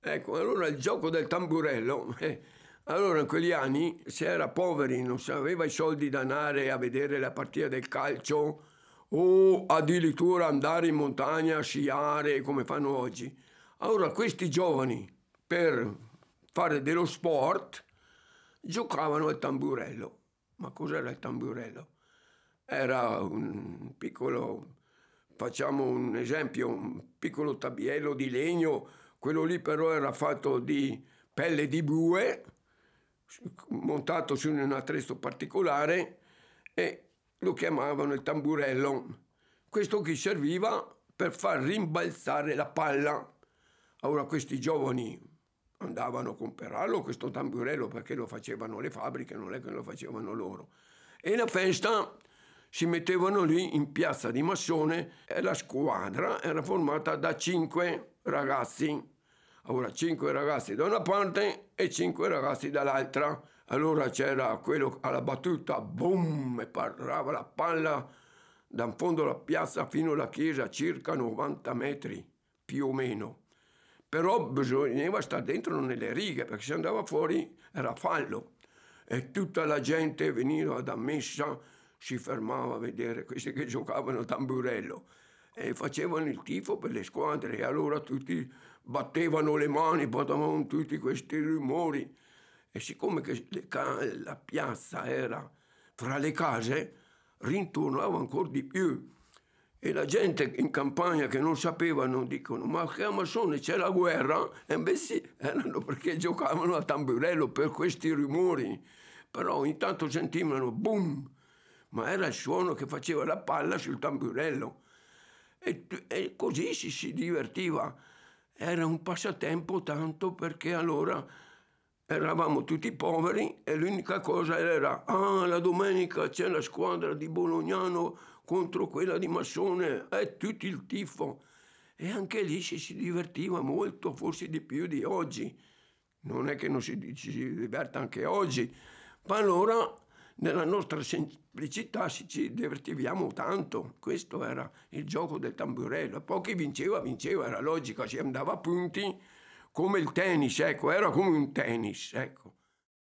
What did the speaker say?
Ecco, allora il gioco del tamburello, allora in quegli anni si era poveri, non si aveva i soldi da andare a vedere la partita del calcio o addirittura andare in montagna a sciare come fanno oggi. Allora questi giovani per fare dello sport giocavano al tamburello. Ma cos'era il tamburello? Era un piccolo, facciamo un esempio, un piccolo tabiello di legno, quello lì però era fatto di pelle di bue, montato su un attrezzo particolare e lo chiamavano il tamburello. Questo che serviva per far rimbalzare la palla. Ora questi giovani andavano a comprarlo questo tamburello perché lo facevano le fabbriche, non è che lo facevano loro. E la festa si mettevano lì in piazza di Massone e la squadra era formata da 5 ragazzi. Ora 5 ragazzi da una parte e 5 ragazzi dall'altra. Allora c'era quello alla battuta, boom, e parava la palla da fondo alla piazza fino alla chiesa, circa 90 metri, più o meno. Però bisognava stare dentro nelle righe, perché se andava fuori era fallo. E tutta la gente veniva da messa, si fermava a vedere questi che giocavano a tamburello e facevano il tifo per le squadre e allora tutti battevano le mani, facevano tutti questi rumori e siccome che la piazza era fra le case rintuonava ancora di più e la gente in campagna che non sapevano dicono ma che a Massone c'è la guerra? E beh sì, erano perché giocavano a tamburello per questi rumori, però intanto sentivano boom, ma era il suono che faceva la palla sul tamburello e così si divertiva. Era un passatempo tanto perché allora eravamo tutti poveri e l'unica cosa era la domenica c'è la squadra di Bolognano contro quella di Massone e tutti il tifo e anche lì si divertiva molto, forse di più di oggi. Non è che non si diverta anche oggi, ma allora nella nostra semplicità ci divertivamo tanto. Questo era il gioco del tamburello. Poi chi vinceva, era logica, si andava a punti come il tennis, ecco, era come un tennis, ecco.